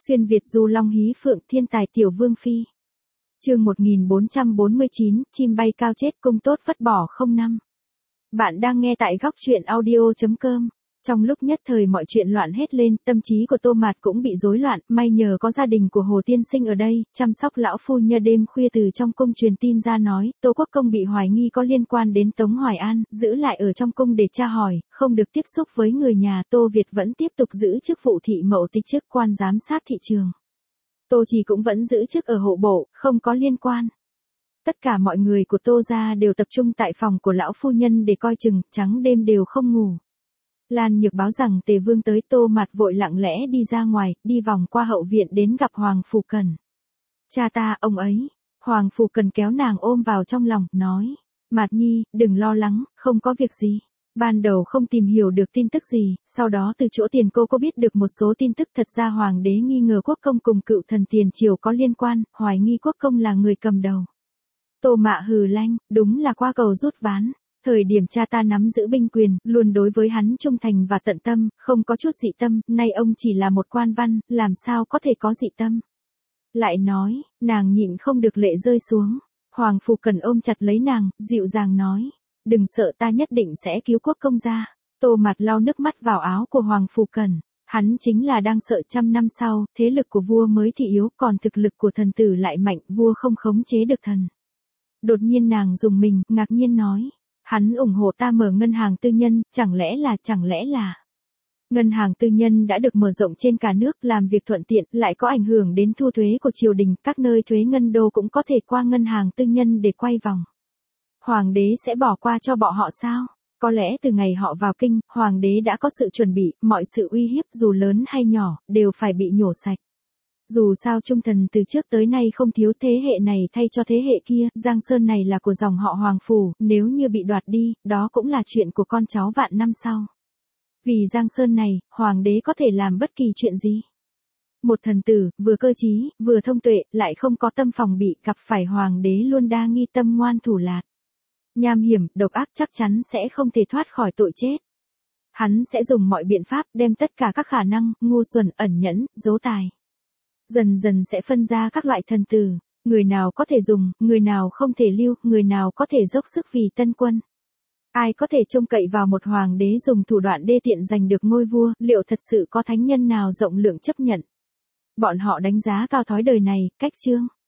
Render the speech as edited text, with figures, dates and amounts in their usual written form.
Xuyên Việt du long hí phượng thiên tài tiểu vương phi. Chương 1449, chim bay cao chết cung tốt vất bỏ không năm. Bạn đang nghe tại góc truyện audio.com. Trong lúc nhất thời mọi chuyện loạn hết lên, tâm trí của Tô Mạt cũng bị rối loạn, may nhờ có gia đình của Hồ Tiên Sinh ở đây, chăm sóc lão phu nhân. Đêm khuya từ trong cung truyền tin ra nói, Tô Quốc Công bị hoài nghi có liên quan đến Tống Hoài An, giữ lại ở trong cung để tra hỏi, không được tiếp xúc với người nhà. Tô Việt vẫn tiếp tục giữ chức vụ thị mậu tịch chức quan giám sát thị trường. Tô Trì cũng vẫn giữ chức ở hộ bộ, không có liên quan. Tất cả mọi người của Tô gia đều tập trung tại phòng của lão phu nhân để coi chừng, trắng đêm đều không ngủ. Lan Nhược báo rằng Tề Vương tới. Tô Mạt vội lặng lẽ đi ra ngoài, đi vòng qua hậu viện đến gặp Hoàng Phủ Cần. Cha ta, ông ấy. Hoàng Phủ Cần kéo nàng ôm vào trong lòng, nói. Mạt Nhi, đừng lo lắng, không có việc gì. Ban đầu không tìm hiểu được tin tức gì, sau đó từ chỗ Tiền cô biết được một số tin tức. Thật ra Hoàng đế nghi ngờ Quốc Công cùng cựu thần Tiền Triều có liên quan, hoài nghi Quốc Công là người cầm đầu. Tô Mạ hừ lanh, đúng là qua cầu rút ván. Thời điểm cha ta nắm giữ binh quyền, luôn đối với hắn trung thành và tận tâm, không có chút dị tâm, nay ông chỉ là một quan văn, làm sao có thể có dị tâm. Lại nói, nàng nhịn không được lệ rơi xuống. Hoàng Phủ Cần ôm chặt lấy nàng, dịu dàng nói, đừng sợ, ta nhất định sẽ cứu Quốc Công gia. Tô Mạt lau nước mắt vào áo của Hoàng Phủ Cần. Hắn chính là đang sợ 100 năm sau, thế lực của vua mới thì yếu, còn thực lực của thần tử lại mạnh, vua không khống chế được thần. Đột nhiên nàng dùng mình, ngạc nhiên nói. Hắn ủng hộ ta mở ngân hàng tư nhân, chẳng lẽ là. Ngân hàng tư nhân đã được mở rộng trên cả nước, làm việc thuận tiện, lại có ảnh hưởng đến thu thuế của triều đình, các nơi thuế ngân đô cũng có thể qua ngân hàng tư nhân để quay vòng. Hoàng đế sẽ bỏ qua cho bọn họ sao? Có lẽ từ ngày họ vào kinh, hoàng đế đã có sự chuẩn bị, mọi sự uy hiếp dù lớn hay nhỏ, đều phải bị nhổ sạch. Dù sao trung thần từ trước tới nay không thiếu, thế hệ này thay cho thế hệ kia, Giang Sơn này là của dòng họ Hoàng Phủ, nếu như bị đoạt đi, đó cũng là chuyện của con cháu vạn năm sau. Vì Giang Sơn này, hoàng đế có thể làm bất kỳ chuyện gì. Một thần tử, vừa cơ trí, vừa thông tuệ, lại không có tâm phòng bị, gặp phải hoàng đế luôn đa nghi, tâm ngoan thủ lạt. Nham hiểm, độc ác, chắc chắn sẽ không thể thoát khỏi tội chết. Hắn sẽ dùng mọi biện pháp, đem tất cả các khả năng, ngu xuẩn, ẩn nhẫn, giấu tài. Dần dần sẽ phân ra các loại thần tử, người nào có thể dùng, người nào không thể lưu, người nào có thể dốc sức vì tân quân. Ai có thể trông cậy vào một hoàng đế dùng thủ đoạn đê tiện giành được ngôi vua, liệu thật sự có thánh nhân nào rộng lượng chấp nhận? Bọn họ đánh giá cao thói đời này, cách chương.